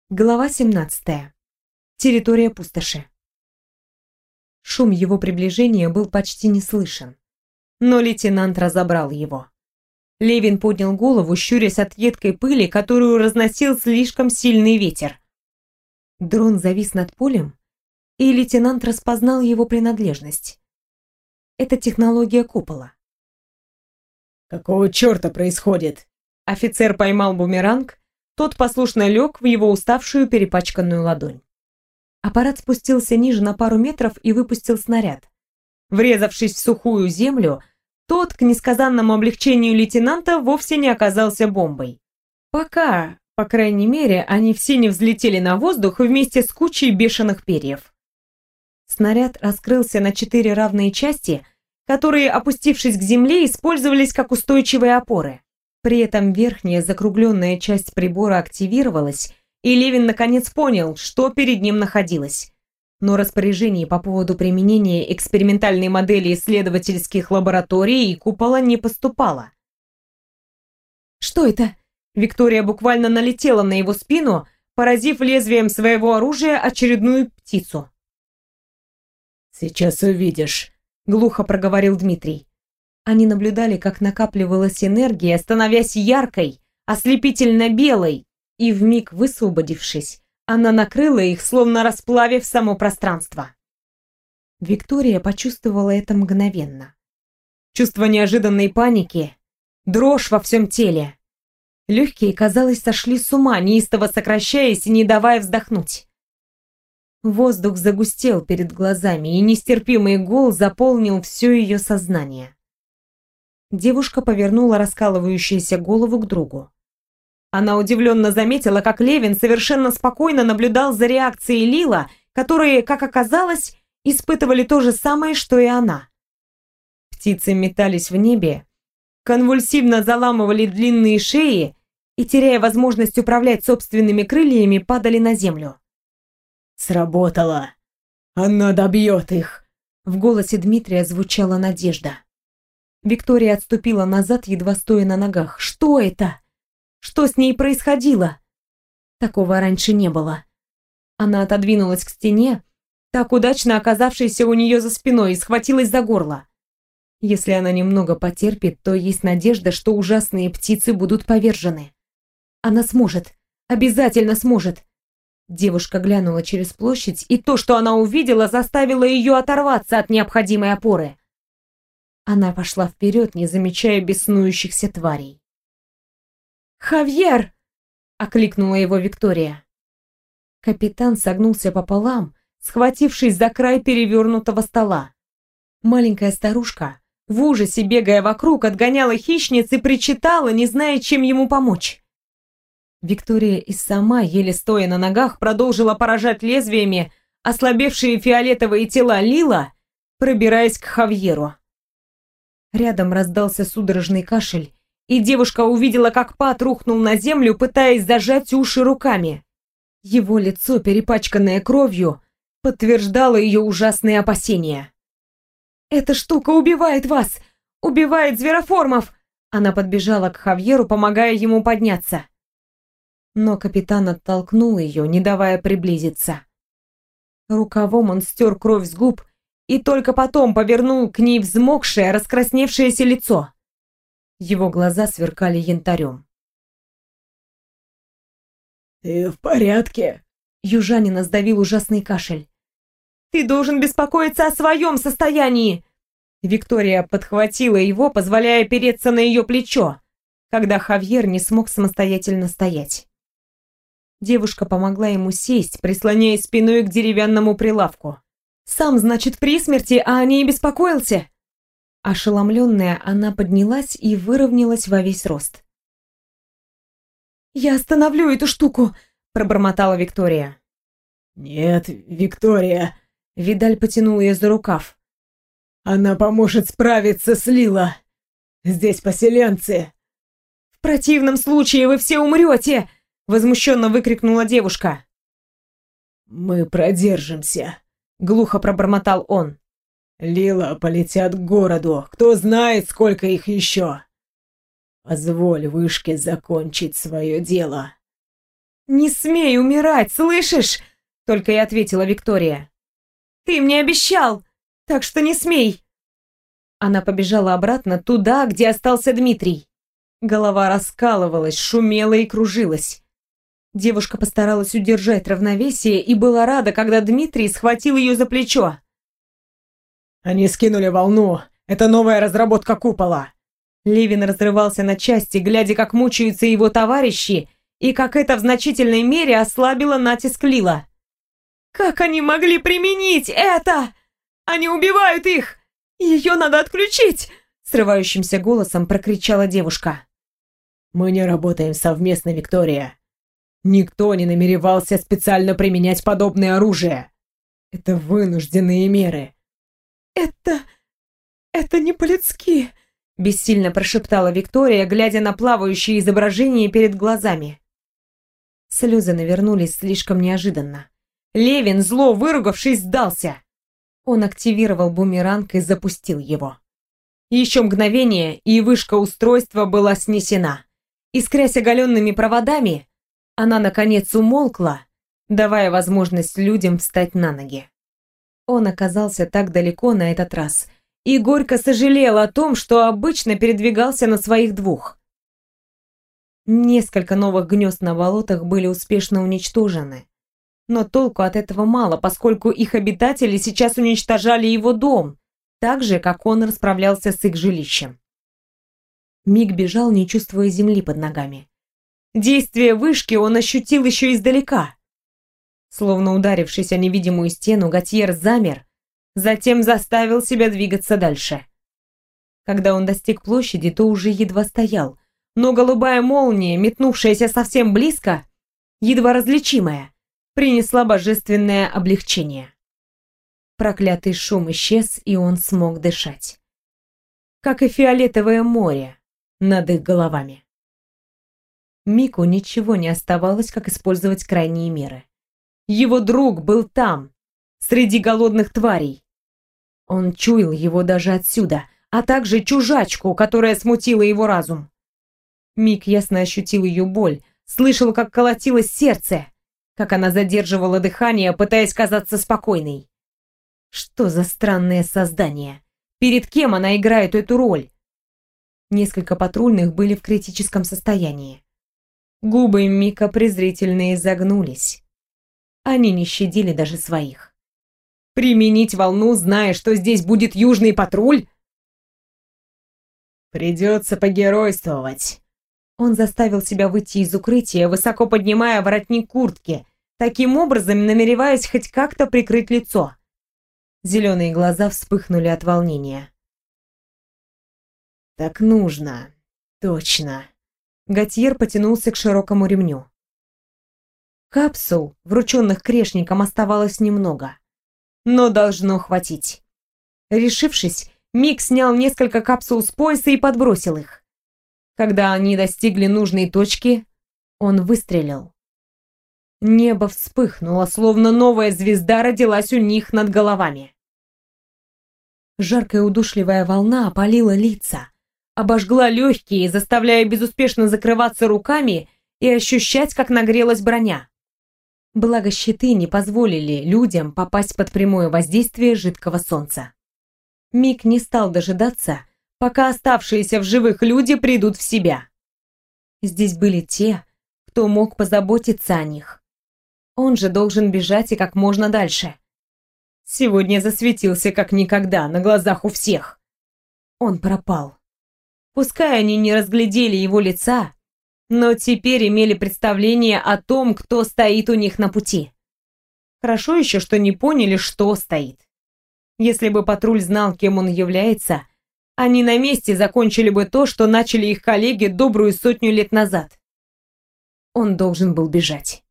Глава 17. Территория пустоши. Шум его приближения был почти не слышен, но лейтенант разобрал его. Левин поднял голову, щурясь от едкой пыли, которую разносил слишком сильный ветер. Дрон завис над полем, и лейтенант распознал его принадлежность. Это технология купола. «Какого черта происходит?» Офицер поймал бумеранг. Тот послушно лег в его уставшую перепачканную ладонь. Аппарат спустился ниже на пару метров и выпустил снаряд. Врезавшись в сухую землю, тот, к несказанному облегчению лейтенанта, вовсе не оказался бомбой. Пока, по крайней мере, они все не взлетели на воздух вместе с кучей бешеных перьев. Снаряд раскрылся на 4 равные части, которые, опустившись к земле, использовались как устойчивые опоры. При этом верхняя закругленная часть прибора активировалась, и Левин наконец понял, что перед ним находилось. Но распоряжений по поводу применения экспериментальной модели исследовательских лабораторий и купола не поступало. «Что это?» Виктория буквально налетела на его спину, поразив лезвием своего оружия очередную птицу. «Сейчас увидишь», — глухо проговорил Дмитрий. Они наблюдали, как накапливалась энергия, становясь яркой, ослепительно белой, и вмиг высвободившись, она накрыла их, словно расплавив само пространство. Виктория почувствовала это мгновенно. Чувство неожиданной паники, дрожь во всем теле. Легкие, казалось, сошли с ума, неистово сокращаясь и не давая вздохнуть. Воздух загустел перед глазами, и нестерпимый гул заполнил все ее сознание. Девушка повернула раскалывающуюся голову к другу. Она удивленно заметила, как Левин совершенно спокойно наблюдал за реакцией Лила, которые, как оказалось, испытывали то же самое, что и она. Птицы метались в небе, конвульсивно заламывали длинные шеи и, теряя возможность управлять собственными крыльями, падали на землю. «Сработало! Она добьет их!» В голосе Дмитрия звучала надежда. Виктория отступила назад, едва стоя на ногах. Что это? Что с ней происходило? Такого раньше не было. Она отодвинулась к стене, так удачно оказавшейся у нее за спиной, и схватилась за горло. Если она немного потерпит, то есть надежда, что ужасные птицы будут повержены. Она сможет. Обязательно сможет. Девушка глянула через площадь, и то, что она увидела, заставило ее оторваться от необходимой опоры. Она пошла вперед, не замечая беснующихся тварей. «Хавьер!» — окликнула его Виктория. Капитан согнулся пополам, схватившись за край перевернутого стола. Маленькая старушка, в ужасе бегая вокруг, отгоняла хищниц и причитала, не зная, чем ему помочь. Виктория и сама, еле стоя на ногах, продолжила поражать лезвиями ослабевшие фиолетовые тела Лила, пробираясь к Хавьеру. Рядом раздался судорожный кашель, и девушка увидела, как Пат рухнул на землю, пытаясь зажать уши руками. Его лицо, перепачканное кровью, подтверждало ее ужасные опасения. «Эта штука убивает вас! Убивает звероформов!» Она подбежала к Хавьеру, помогая ему подняться. Но капитан оттолкнул ее, не давая приблизиться. Рукавом он стер кровь с губ и только потом повернул к ней взмокшее, раскрасневшееся лицо. Его глаза сверкали янтарем. «Ты в порядке?» Южанина сдавил ужасный кашель. «Ты должен беспокоиться о своем состоянии!» Виктория подхватила его, позволяя опереться на ее плечо, когда Хавьер не смог самостоятельно стоять. Девушка помогла ему сесть, прислоняясь спиной к деревянному прилавку. «Сам, значит, при смерти, а о ней беспокоился?» Ошеломленная, она поднялась и выровнялась во весь рост. «Я остановлю эту штуку!» – пробормотала Виктория. «Нет, Виктория!» – Видаль потянул ее за рукав. «Она поможет справиться с Лила! Здесь поселенцы!» «В противном случае вы все умрете!» – возмущенно выкрикнула девушка. «Мы продержимся!» — глухо пробормотал он. «Лила полетят к городу. Кто знает, сколько их еще. Позволь вышке закончить свое дело». «Не смей умирать, слышишь?» — только и ответила Виктория. «Ты мне обещал, так что не смей!» Она побежала обратно туда, где остался Дмитрий. Голова раскалывалась, шумела и кружилась. Девушка постаралась удержать равновесие и была рада, когда Дмитрий схватил ее за плечо. «Они скинули волну. Это новая разработка купола». Левин разрывался на части, глядя, как мучаются его товарищи, и как это в значительной мере ослабило натиск Лила. «Как они могли применить это? Они убивают их! Ее надо отключить!» Срывающимся голосом прокричала девушка. «Мы не работаем совместно, Виктория. Никто не намеревался специально применять подобное оружие. Это вынужденные меры». «Это не по-людски», — бессильно прошептала Виктория, глядя на плавающее изображение перед глазами. Слезы навернулись слишком неожиданно. Левин, зло выругавшись, сдался. Он активировал бумеранг и запустил его. Еще мгновение, и вышка устройства была снесена. Искрясь оголенными проводами, она, наконец, умолкла, давая возможность людям встать на ноги. Он оказался так далеко на этот раз и горько сожалел о том, что обычно передвигался на своих двух. Несколько новых гнезд на болотах были успешно уничтожены, но толку от этого мало, поскольку их обитатели сейчас уничтожали его дом, так же, как он расправлялся с их жилищем. Миг бежал, не чувствуя земли под ногами. Действие вышки он ощутил еще издалека. Словно ударившись о невидимую стену, Готьер замер, затем заставил себя двигаться дальше. Когда он достиг площади, то уже едва стоял, но голубая молния, метнувшаяся совсем близко, едва различимая, принесла божественное облегчение. Проклятый шум исчез, и он смог дышать. Как и фиолетовое море над их головами. Мику ничего не оставалось, как использовать крайние меры. Его друг был там, среди голодных тварей. Он чуял его даже отсюда, а также чужачку, которая смутила его разум. Мик ясно ощутил ее боль, слышал, как колотилось сердце, как она задерживала дыхание, пытаясь казаться спокойной. Что за странное создание? Перед кем она играет эту роль? Несколько патрульных были в критическом состоянии. Губы Мика презрительно изогнулись. Они не щадили даже своих. Применить волну, зная, что здесь будет южный патруль? «Придется погеройствовать». Он заставил себя выйти из укрытия, высоко поднимая воротник куртки, таким образом намереваясь хоть как-то прикрыть лицо. Зеленые глаза вспыхнули от волнения. «Так нужно. Точно». Готьер потянулся к широкому ремню. Капсул, врученных Крешником, оставалось немного, но должно хватить. Решившись, Мик снял несколько капсул с пояса и подбросил их. Когда они достигли нужной точки, он выстрелил. Небо вспыхнуло, словно новая звезда родилась у них над головами. Жаркая удушливая волна опалила лица, обожгла легкие, заставляя безуспешно закрываться руками и ощущать, как нагрелась броня. Благо щиты не позволили людям попасть под прямое воздействие жидкого солнца. Мик не стал дожидаться, пока оставшиеся в живых люди придут в себя. Здесь были те, кто мог позаботиться о них. Он же должен бежать и как можно дальше. Сегодня засветился как никогда на глазах у всех. Он пропал. Пускай они не разглядели его лица, но теперь имели представление о том, кто стоит у них на пути. Хорошо еще, что не поняли, что стоит. Если бы патруль знал, кем он является, они на месте закончили бы то, что начали их коллеги добрую 100 лет назад. Он должен был бежать.